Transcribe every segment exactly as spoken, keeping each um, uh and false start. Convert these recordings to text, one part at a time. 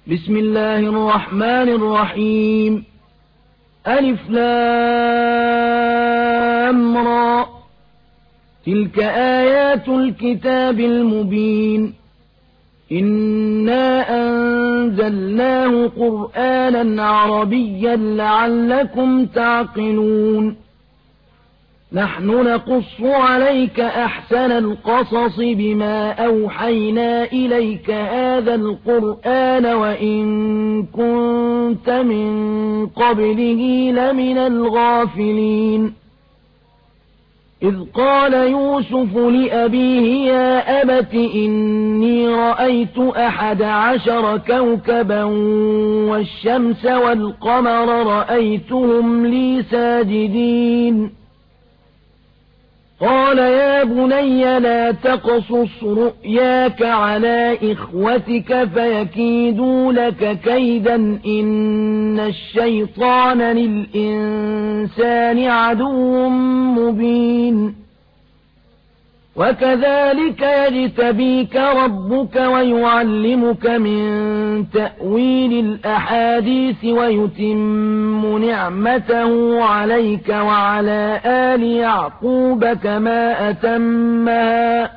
بسم الله الرحمن الرحيم ألف لام را تلك آيات الكتاب المبين إنا أنزلناه قرآنا عربيا لعلكم تعقلون نحن نقص عليك أحسن القصص بما أوحينا إليك هذا القرآن وإن كنت من قبله لمن الغافلين إذ قال يوسف لأبيه يا أبت إني رأيت أحد عشر كوكبا والشمس والقمر رأيتهم لي ساجدين قال يا بني لا تقصص رؤياك على إخوتك فيكيدوا لك كيدا إن الشيطان للإنسان عدو مبين وكذلك يجتبيك ربك ويعلمك من تأويل الأحاديث ويتم نعمته عليك وعلى آل يعقوب كما أتمها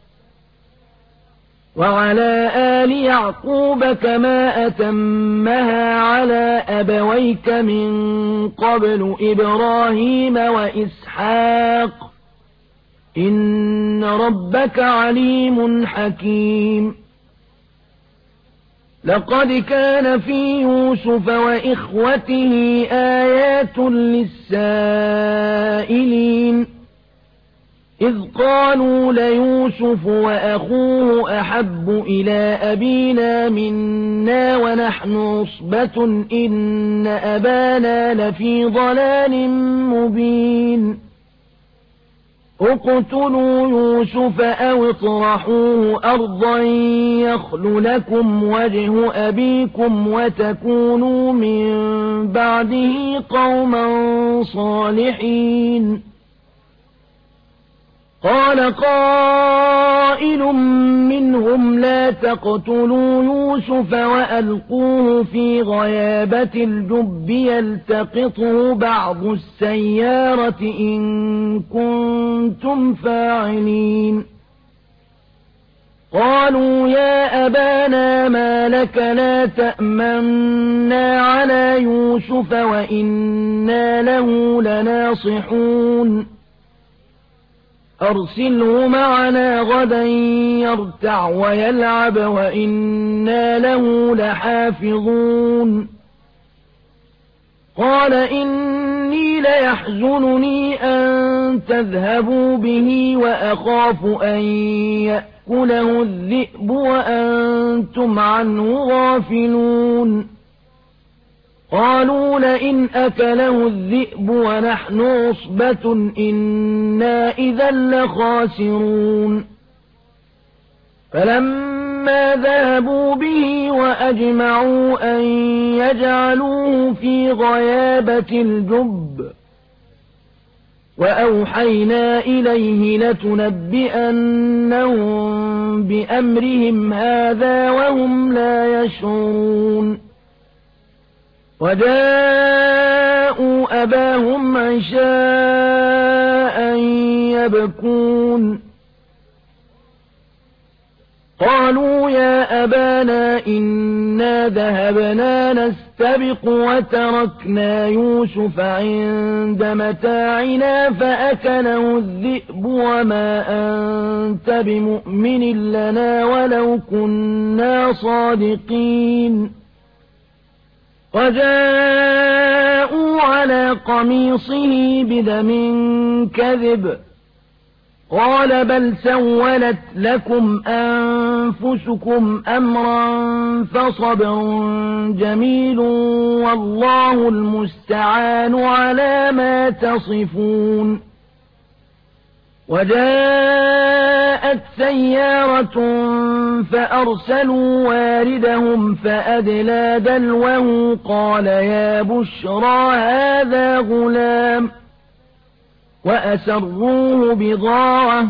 وعلى آل يعقوب كما أتمها على أبويك من قبل إبراهيم وإسحاق إن ربك عليم حكيم لقد كان في يوسف وإخوته آيات للسائلين إذ قالوا ليوسف وأخوه أحب إلى أبينا منا ونحن عصبة إن أبانا لفي ضلال مبين اقتلوا يوسف أو اطرحوه أرضا يخل لكم وجه أبيكم وتكونوا من بعده قوما صالحين قال قائل منهم لا تقتلوا يوسف وألقوه في غيابة الجب يلتقطه بعض السيارة إن كنتم فاعلين قالوا يا أبانا ما لك لا تأمنا على يوسف وإنا له لناصحون أرسله معنا غدا يرتع ويلعب وإنا له لحافظون قال إني ليحزنني أن تذهبوا به وأخاف أن يأكله الذئب وأنتم عنه غافلون قالوا لئن أكله الذئب ونحن عصبة إنا إذا لخاسرون فلما ذهبوا به وأجمعوا أن يجعلوه في غيابة الجب وأوحينا إليه لتنبئنهم بأمرهم هذا وهم لا يشعرون وجاءوا أباهم عشاء يبكون قالوا يا أبانا إنا ذهبنا نستبق وتركنا يوسف عند متاعنا فأكله الذئب وما أنت بمؤمن لنا ولو كنا صادقين وجاءوا على قميصه بدم كذب قال بل سولت لكم أنفسكم أمرا فصبر جميل والله المستعان على ما تصفون وجاءت سيارة فأرسلوا واردهم فأدلى دلوه قال يا بشرى هذا غلام وأسروه بضاعة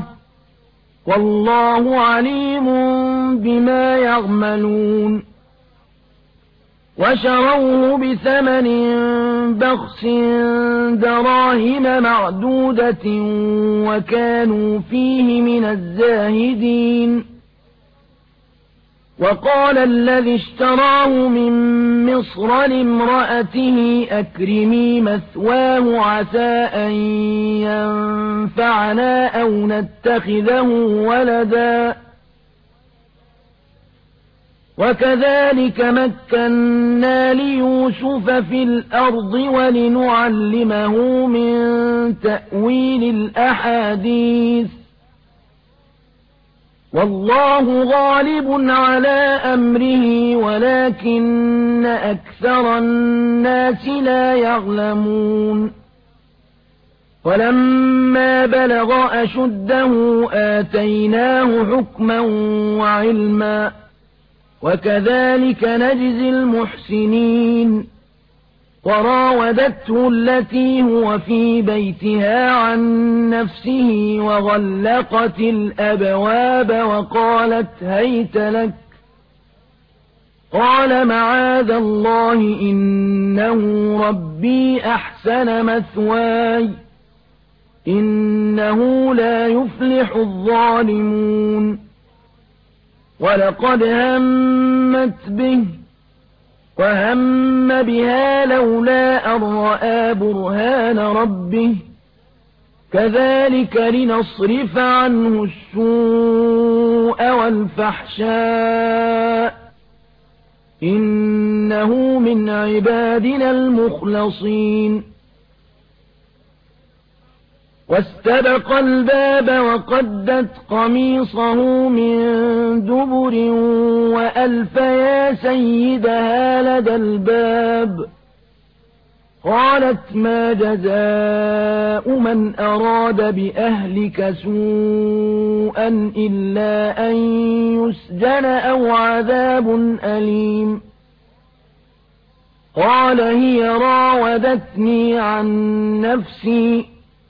والله عليم بما يعملون وشروه بثمن بخس دراهم معدودة وكانوا فيه من الزاهدين وقال الذي اشتراه من مصر لامرأته أكرمي مثواه عسى أن ينفعنا أو نتخذه ولدا وكذلك مكنا ليوسف في الأرض ولنعلمه من تأويل الأحاديث والله غالب على أمره ولكن أكثر الناس لا يعلمون ولما بلغ أشده آتيناه حكما وعلما وكذلك نجزي المحسنين وراودته التي هو في بيتها عن نفسه وغلقت الأبواب وقالت هيت لك قال معاذ الله إنه ربي أحسن مثواي إنه لا يفلح الظالمون ولقد همت به وهم بها لولا أن رأى برهان ربه كذلك لنصرف عنه السوء والفحشاء إنه من عبادنا المخلصين واستبق الباب وقدت قميصه من دبر وألف يا سيدها لدى الباب قالت ما جزاء من أراد بأهلك سوءا إلا أن يسجن أو عذاب أليم قال هي راودتني عن نفسي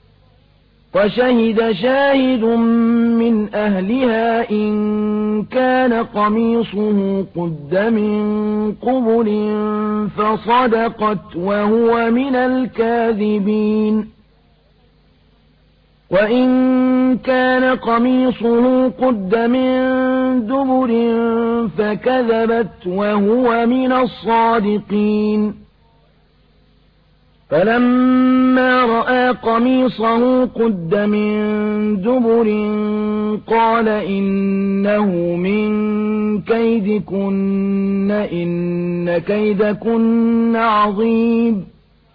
وشهد شاهد من أهلها إن كان قميصه قد من قبل فصدقت وهو من الكاذبين وإن كان قميصه قد من دبر فكذبت وهو من الصادقين فلما رأى قميصه قد من دبر قال إنه من كيدكن إن كيدكن عظيم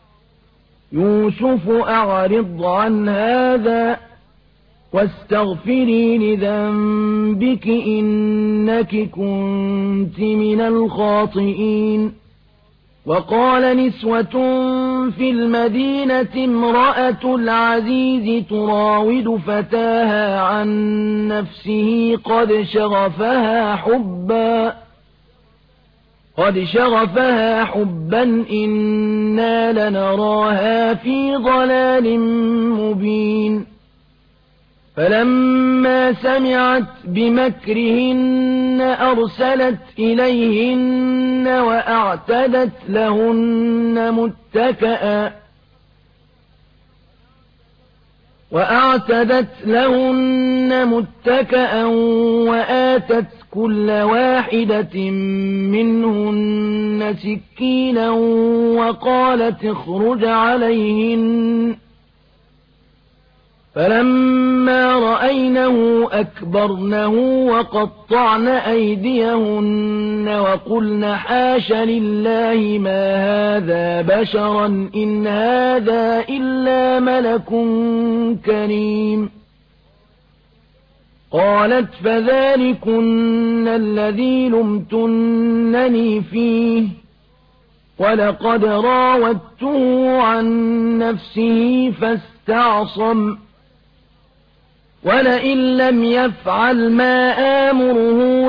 يوسف أعرض عن هذا واستغفري لذنبك إنك كنت من الخاطئين وقال نسوة في المدينة امرأة العزيز تراود فتاها عن نفسه قد شغفها حبا قد شغفها حبا إنا لنراها في ضلال مبين فلما سمعت بمكرهن أرسلت إليهن وأعتدت لهن متكئا وأعتدت لهن متكئا وآتت كل واحدة منهن سكينا وقالت اخرج عليهن فلما رأينه أكبرنه وقطعن أيديهن وقلن حاش لله ما هذا بشرا إن هذا إلا ملك كريم قالت فذلكن الذي لمتنني فيه ولقد راودته عن نفسه فاستعصم ولئن لم يفعل ما آمره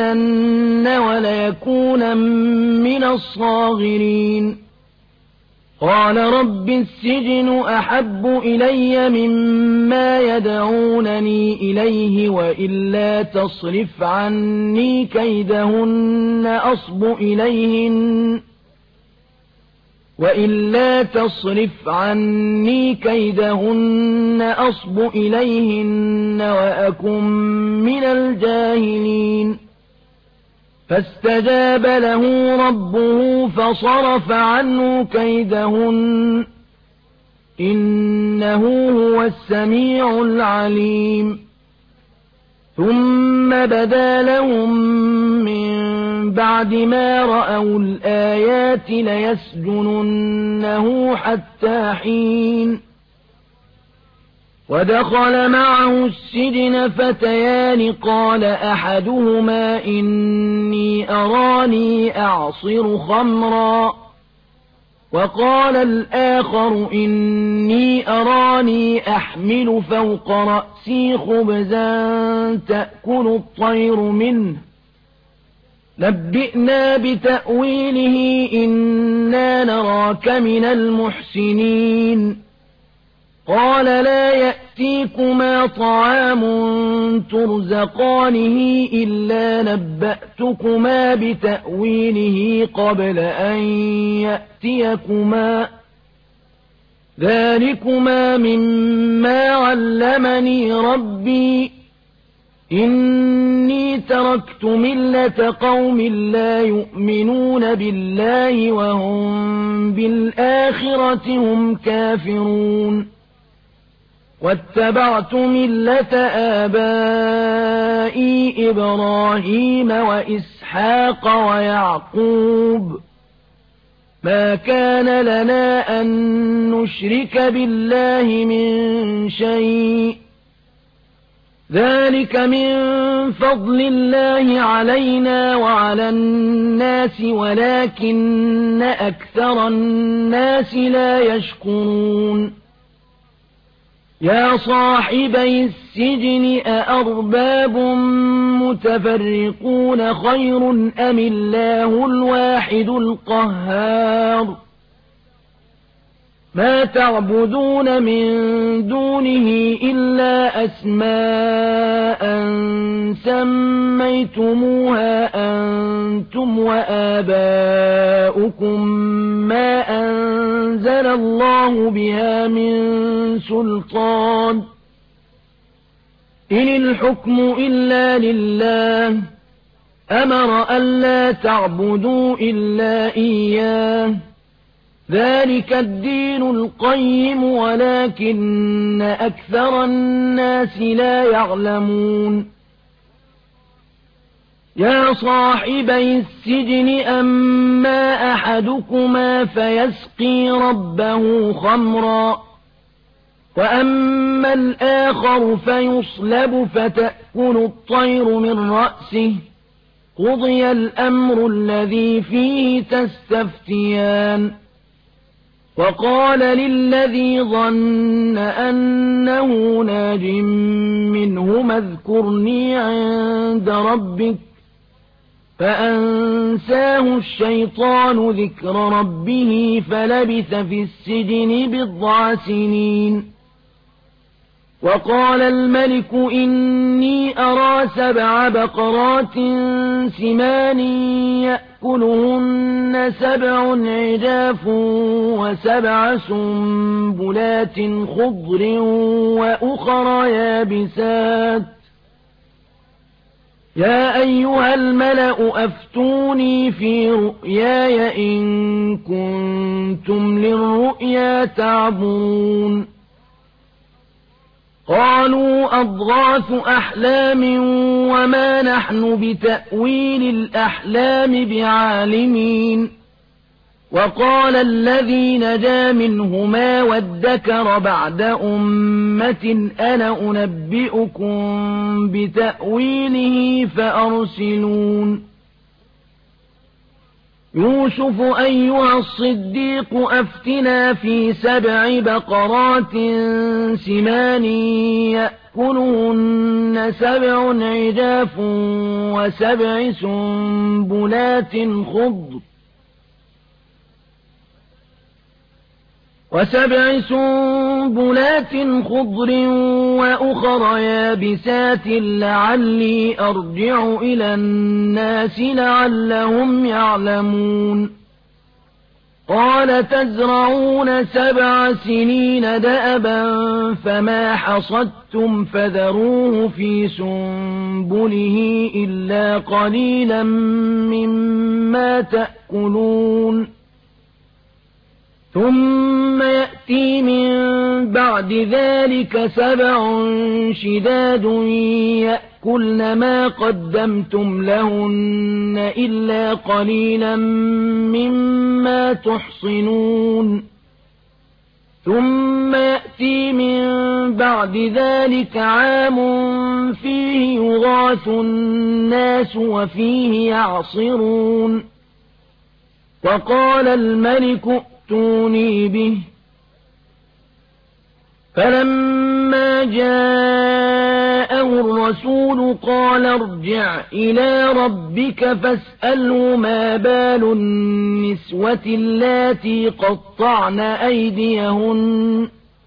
ليسجنن وليكون من الصاغرين قال رب السجن أحب إلي مما يدعونني إليه وإلا تصرف عني كيدهن أصب إليهن وإلا تصرف عني كيدهن أصب إليهن وأكن من الجاهلين فاستجاب له ربه فصرف عنه كيدهن إنه هو السميع العليم ثم بدا لهم من بعد ما رأوا الآيات ليسجننه حتى حين ودخل معه السجن فتيان قال أحدهما إني أراني أعصر خمرا وقال الآخر إني أراني أحمل فوق رأسي خبزا تأكل الطير منه نبئنا بتأويله إنا نراك من المحسنين قال لا يأتيكما طعام ترزقانه إلا نبأتكما بتأويله قبل أن يأتيكما ذلكما مما علمني ربي إني تركت ملة قوم لا يؤمنون بالله وهم بالآخرة هم كافرون واتبعت ملة آبائي إبراهيم وإسحاق ويعقوب ما كان لنا أن نشرك بالله من شيء ذلك من فضل الله علينا وعلى الناس ولكن أكثر الناس لا يشكرون يا صاحبي السجن أأرباب متفرقون خير أم الله الواحد القهار ما تعبدون من دونه إلا أسماء سميتموها أنتم وآباؤكم ما أنزل الله بها من سلطان إن الحكم إلا لله أمر ألا تعبدوا إلا إياه ذلك الدين القيم ولكن أكثر الناس لا يعلمون يا صاحبي السجن أما أحدكما فيسقي ربه خمرا وأما الآخر فيصلب فتأكل الطير من رأسه قضي الأمر الذي فيه تستفتيان وقال للذي ظن أنه ناج منهما اذكرني عند ربك فأنساه الشيطان ذكر ربه فلبث في السجن بضع سنين وقال الملك إني أرى سبع بقرات سمان يأكلهن سبع عجاف وسبع سنبلات خضر وأخر يابسات يا أيها الملأ أفتوني في رؤياي إن كنتم للرؤيا تعبرون قالوا أضغاث أحلام وما نحن بتأويل الأحلام بعالمين وقال الذي نجا منهما وادكر بعد أمة أنا أنبئكم بتأويله فأرسلون يوسف أيها الصديق أفتنا في سبع بقرات سمان يأكلهن سبع عجاف وسبع سنبلات خضر وسبع سنبلات خضر وأخر يابسات لعلي أرجع إلى الناس لعلهم يعلمون قال تزرعون سبع سنين دأبا فما حصدتم فذروه في سنبله إلا قليلا مما تأكلون ثم يأتي من بعد ذلك سبع شداد يأكلن ما قدمتم لهن إلا قليلا مما تحصنون ثم يأتي من بعد ذلك عام فيه يغاث الناس وفيه يعصرون وقال الملك ائتوني به فلما جاءه الرسول قال ارجع إلى ربك فاسأله ما بال النسوة اللاتي قطعن أيديهن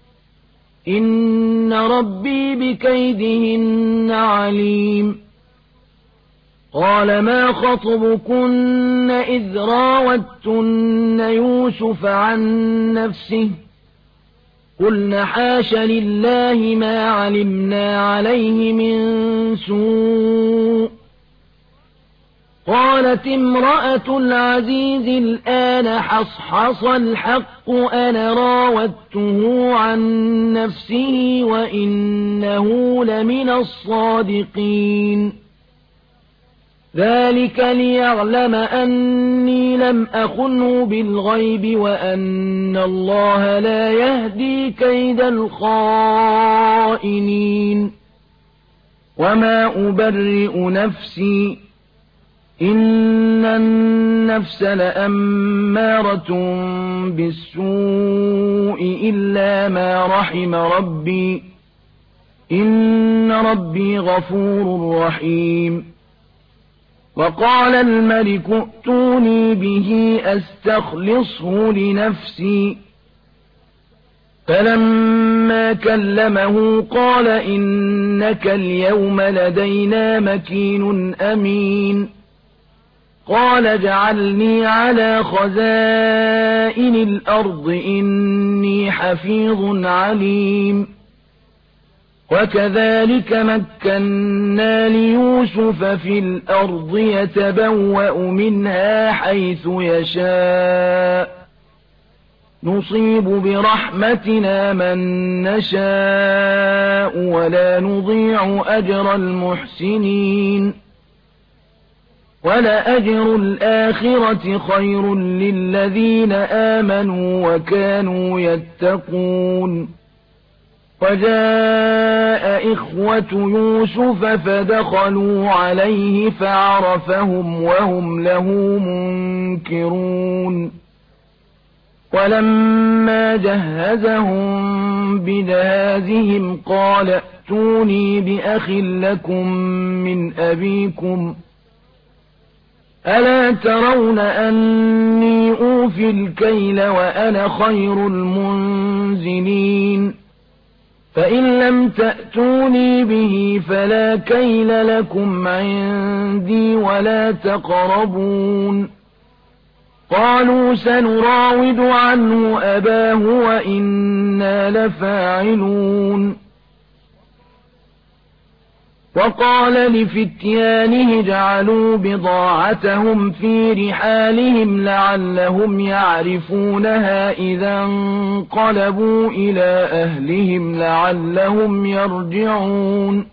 إن ربي بكيدهن عليم قال ما خطبكن إذ راوتن يوسف عن نفسه قلن حاش لله ما علمنا عليه من سوء قالت امرأة العزيز الآن حصحص الحق أنا راودته عن نفسه وإنه لمن الصادقين ذلك ليعلم أني لم أخنه بالغيب وأن الله لا يهدي كيد الخائنين وما أبرئ نفسي إن النفس لأمارة بالسوء إلا ما رحم ربي إن ربي غفور رحيم وقال الملك ائتوني به أستخلصه لنفسي فلما كلمه قال إنك اليوم لدينا مكين أمين قال اجعلني على خزائن الأرض إني حفيظ عليم وكذلك مكنا ليوسف في الأرض يتبوأ منها حيث يشاء نصيب برحمتنا من نشاء ولا نضيع أجر المحسنين ولأجر الآخرة خير للذين آمنوا وكانوا يتقون وجاء إخوة يوسف فدخلوا عليه فعرفهم وهم له منكرون ولما جهزهم بجهازهم قال ائتوني بأخ لكم من أبيكم ألا ترون أني أوفي الكيل وأنا خير المنزلين فإن لم تأتوني به فلا كيل لكم عندي ولا تقربون قالوا سنراود عنه أباه وإنا لفاعلون وقال لفتيانه اجعلوا بضاعتهم في رحالهم لعلهم يعرفونها إذا انقلبوا إلى أهلهم لعلهم يرجعون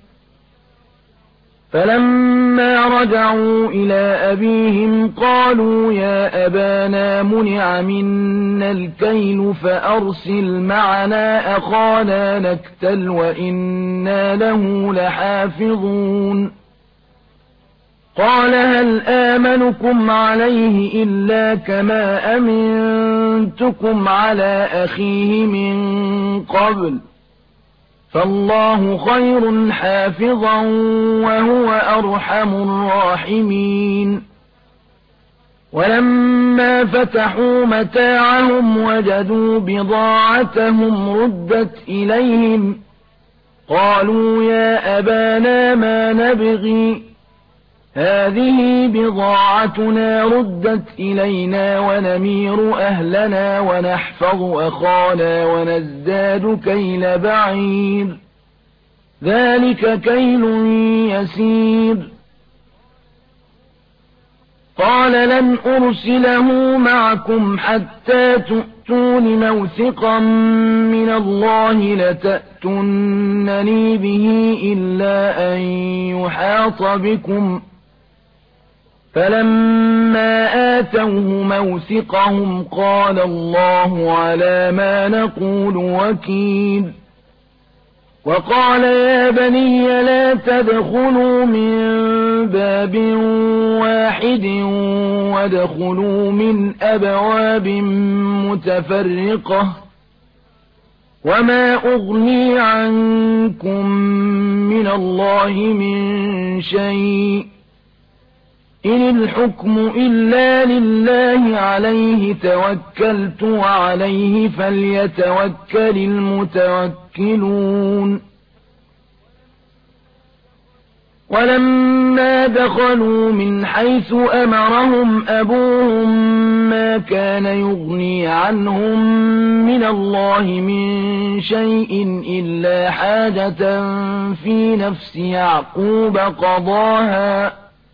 فلما رجعوا إلى أبيهم قالوا يا أبانا منع منا الكيل فأرسل معنا أخانا نكتل وإنا له لحافظون قال هل آمنكم عليه إلا كما أمنتكم على أخيه من قبل فالله خير حافظا وهو أرحم الراحمين ولما فتحوا متاعهم وجدوا بضاعتهم ردت إليهم قالوا يا أبانا ما نبغي هذه بضاعتنا ردت إلينا ونمير أهلنا ونحفظ أخانا ونزداد كيل بعير ذلك كيل يسير قال لن أرسله معكم حتى تؤتون موثقا من الله لتأتونني به إلا أن يحاط بكم فلما آتوه موثقهم قال الله على ما نقول وكيل وقال يا بني لا تدخلوا من باب واحد وادخلوا من أبواب متفرقة وما أغني عنكم من الله من شيء إن الحكم إلا لله عليه توكلت وعليه فليتوكل المتوكلون ولما دخلوا من حيث أمرهم أبوهم ما كان يغني عنهم من الله من شيء إلا حاجة في نفس يعقوب قضاها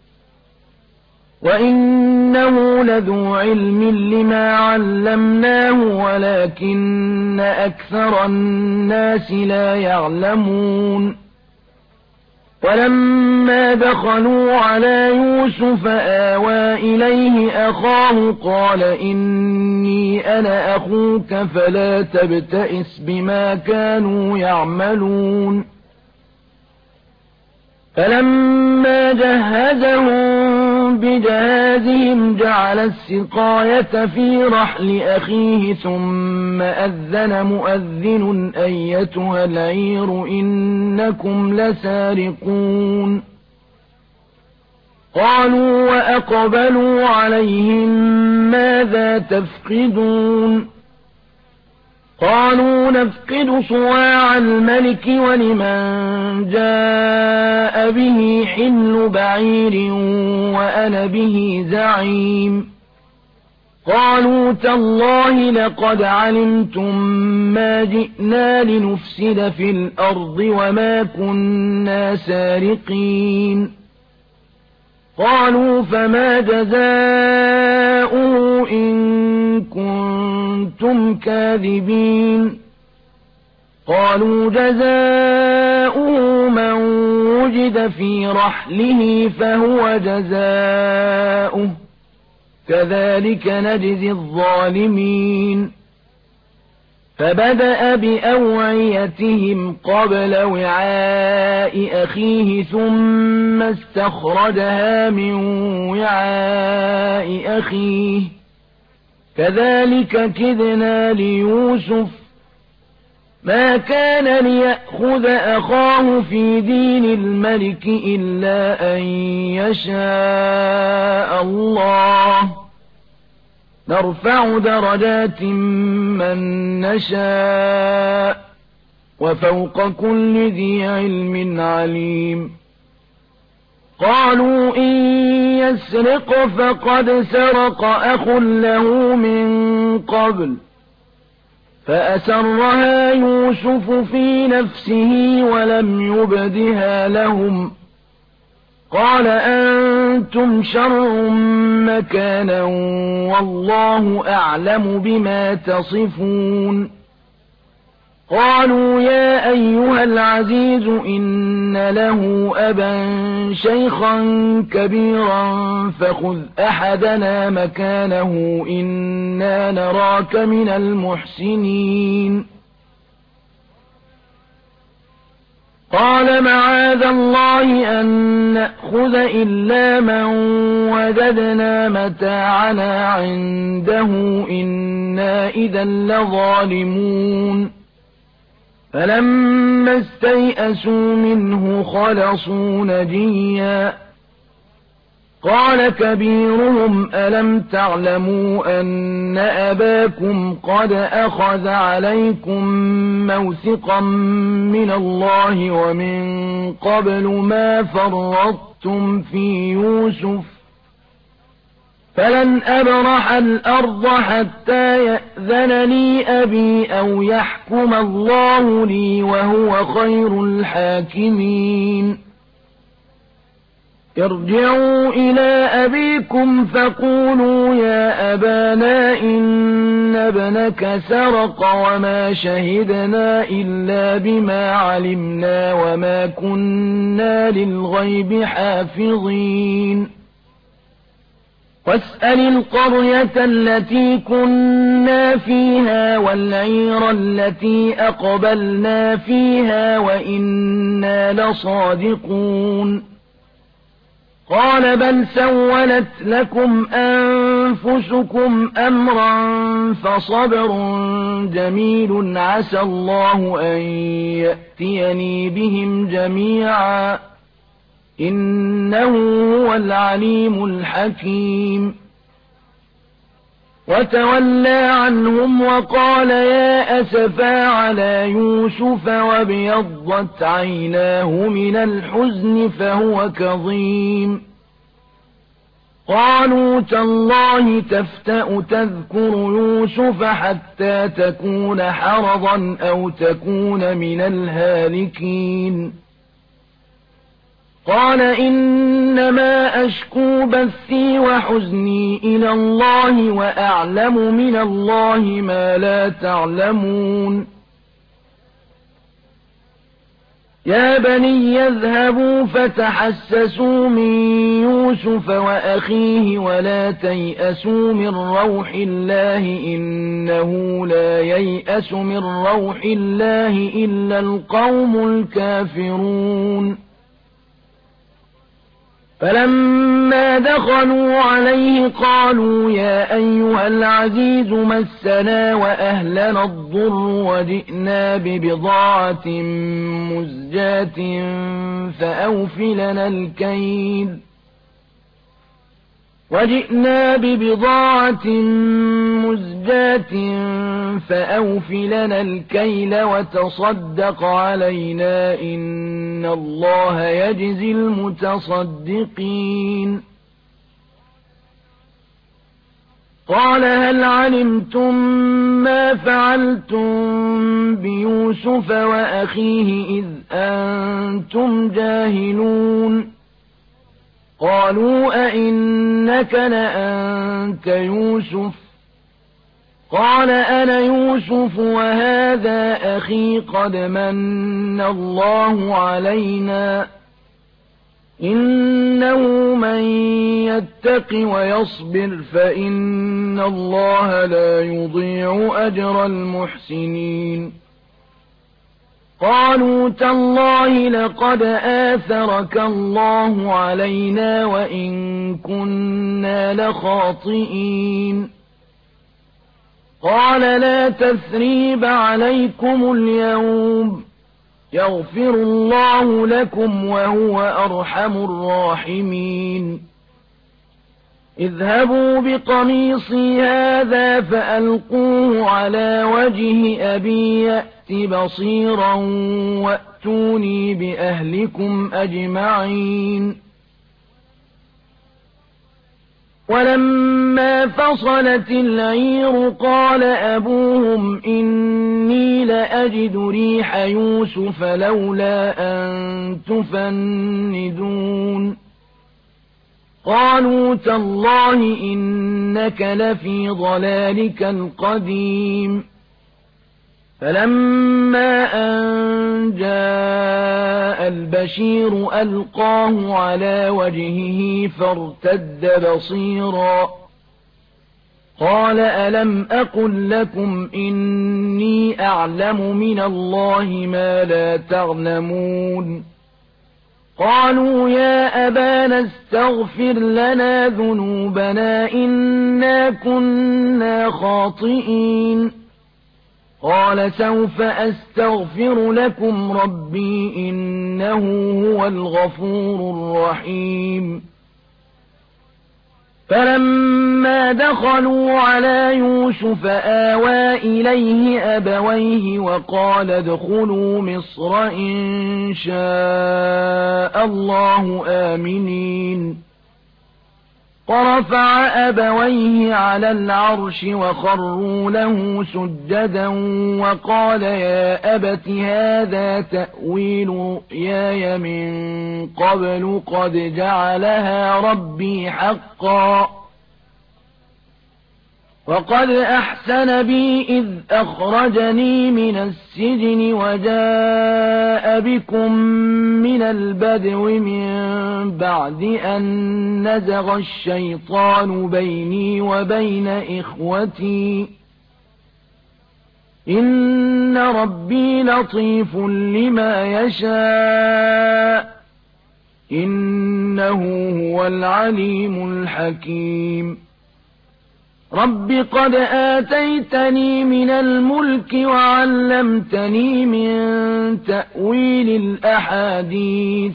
وإنه لذو علم لما علمناه ولكن أكثر الناس لا يعلمون ولما دخلوا على يوسف آوى إليه أخاه قال إني أنا أخوك فلا تبتئس بما كانوا يعملون فلما جهزهم بجهازهم جعل السقاية في رحل أخيه ثم أذن مؤذن أيتها العير إنكم لسارقون قالوا وأقبلوا عليهم ماذا تفقدون قالوا نفقد صواع الملك ولمن جاء به حمل بعير وأنا به زعيم قالوا تالله لقد علمتم ما جئنا لنفسد في الأرض وما كنا سارقين قالوا فما جزاؤه إن كنتم كاذبين قالوا جزاؤه من وجد في رحله فهو جزاؤه كذلك نجزي الظالمين فبدأ بأوعيتهم قبل وعاء أخيه ثم استخرجها من وعاء أخيه كذلك كدنا ليوسف ما كان ليأخذ أخاه في دين الملك إلا أن يشاء الله نرفع درجات من نشاء وفوق كل ذي علم عليم قالوا إن يسرق فقد سرق أخ له من قبل فأسرها يوسف في نفسه ولم يبدها لهم قال أنتم شر مكانا والله أعلم بما تصفون قالوا يا أيها العزيز إن له أبا شيخا كبيرا فخذ أحدنا مكانه إنا نراك من المحسنين قال معاذ الله أن نأخذ إلا من وجدنا متاعنا عنده إنا إذا لظالمون فلما استيئسوا منه خلصوا نجيا قال كبيرهم ألم تعلموا أن أباكم قد أخذ عليكم موثقا من الله ومن قبل ما فرطتم في يوسف فلن أبرح الأرض حتى يأذن لي أبي أو يحكم الله لي وهو خير الحاكمين ارجعوا إلى أبيكم فقولوا يا أبانا إن ابنك سرق وما شهدنا إلا بما علمنا وما كنا للغيب حافظين واسأل القرية التي كنا فيها والعير التي أقبلنا فيها وإنا لصادقون قال بل سولت لكم أنفسكم أمرا فصبر جميل عسى الله أن يأتيني بهم جميعا إنه هو العليم الحكيم وتولى عنهم وقال يا أسفا على يوسف وابيضت عيناه من الحزن فهو كظيم قالوا تالله تفتأ تذكر يوسف حتى تكون حرضا أو تكون من الهالكين قال إنما أشكو بثي وحزني إلى الله وأعلم من الله ما لا تعلمون يا بني يذهبوا فتحسسوا من يوسف وأخيه ولا تيأسوا من روح الله إنه لا ييأس من روح الله إلا القوم الكافرون فلما دخلوا عليه قالوا يا أيها العزيز مسنا وأهلنا الضر وجئنا ببضاعة مزجاة فأوفلنا الكيل وجئنا ببضاعة مزجاة فأوفلنا الكيل وتصدق علينا إن الله يجزي المتصدقين قال هل علمتم ما فعلتم بيوسف وأخيه إذ أنتم جاهلون قالوا أئنك لأنت يوسف قال أنا يوسف وهذا أخي قد من الله علينا إنه من يتق ويصبر فإن الله لا يضيع أجر المحسنين قالوا تالله لقد آثرك الله علينا وإن كنا لخاطئين قال لا تثريب عليكم اليوم يغفر الله لكم وهو أرحم الراحمين اذهبوا بقميصي هذا فألقوه على وجه أبي يأت بصيرا وأتوني بأهلكم أجمعين ولما فصلت العير قال أبوهم إني لأجد ريح يوسف لولا أن تفندون قالوا تالله إنك لفي ضلالك القديم فلما أن جاء البشير ألقاه على وجهه فارتد بصيرا قال ألم أقل لكم إني أعلم من الله ما لا تعلمون قالوا يا أبانا استغفر لنا ذنوبنا إنا كنا خاطئين قال سوف أستغفر لكم ربي إنه هو الغفور الرحيم فلما دخلوا على يوسف آوى إليه أبويه وقال ادخلوا مصر إن شاء الله آمنين ورفع أبويه على العرش وخروا له سجدا وقال يا أبت هذا تأويل رؤياي من قبل قد جعلها ربي حقا وقد أحسن بي إذ أخرجني من السجن وجاء بكم من البدو من بعد أن نزغ الشيطان بيني وبين إخوتي إن ربي لطيف لما يشاء إنه هو العليم الحكيم رب قد آتيتني من الملك وعلمتني من تأويل الأحاديث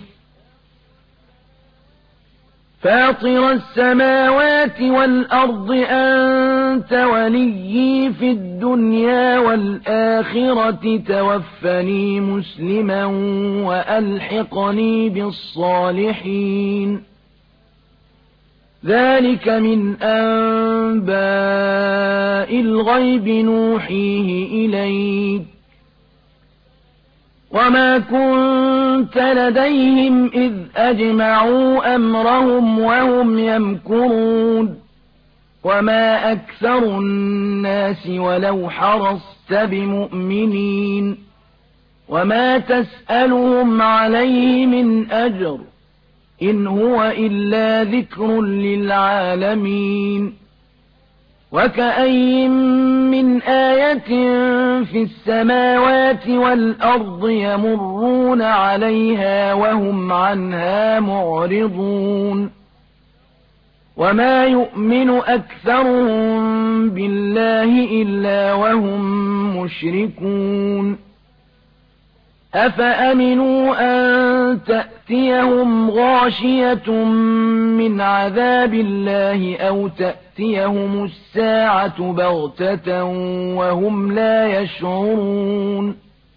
فاطر السماوات والأرض أنت وليي في الدنيا والآخرة توفني مسلما وألحقني بالصالحين ذلك من أنباء الغيب نوحيه إليك وما كنت لديهم إذ أجمعوا أمرهم وهم يمكرون وما أكثر الناس ولو حرصت بمؤمنين وما تسألهم عليه من أجر إن هو إلا ذكر للعالمين وكأي من آية في السماوات والأرض يمرون عليها وهم عنها معرضون وما يؤمن أكثرهم بالله إلا وهم مشركون أفأمنوا أن تأتيهم غاشية من عذاب الله أو تأتيهم الساعة بغتة وهم لا يشعرون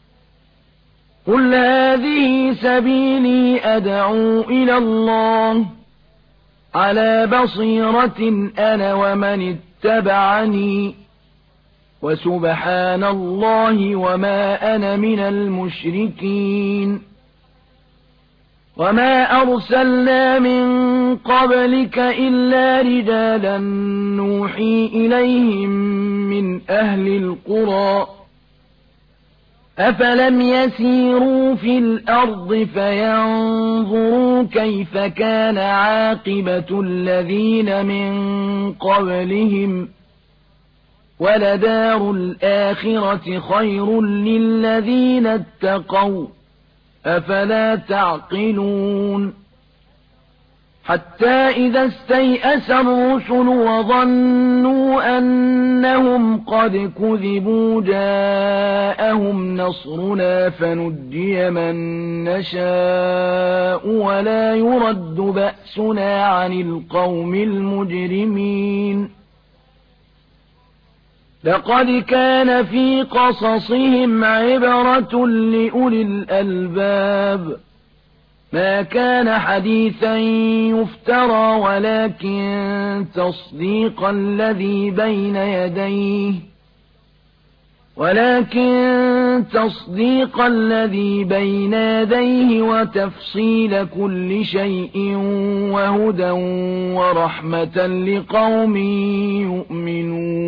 قل هذه سبيلي أدعو إلى الله على بصيرة أنا ومن اتبعني وسبحان الله وما أنا من المشركين وما أرسلنا من قبلك إلا رجالا نوحي إليهم من أهل القرى أفلم يسيروا في الأرض فينظروا كيف كان عاقبة الذين من قبلهم ولدار الآخرة خير للذين اتقوا أفلا تعقلون حتى إذا استيأس الرسل وظنوا أنهم قد كذبوا جاءهم نصرنا فنجي من نشاء ولا يرد بأسنا عن القوم المجرمين لقد كان في قصصهم عبرة لأولي الألباب ما كان حديثا يفترى ولكن تصديق الذي بين يديه ولكن تصديق الذي بين يديه وتفصيل كل شيء وهدى ورحمة لقوم يؤمنون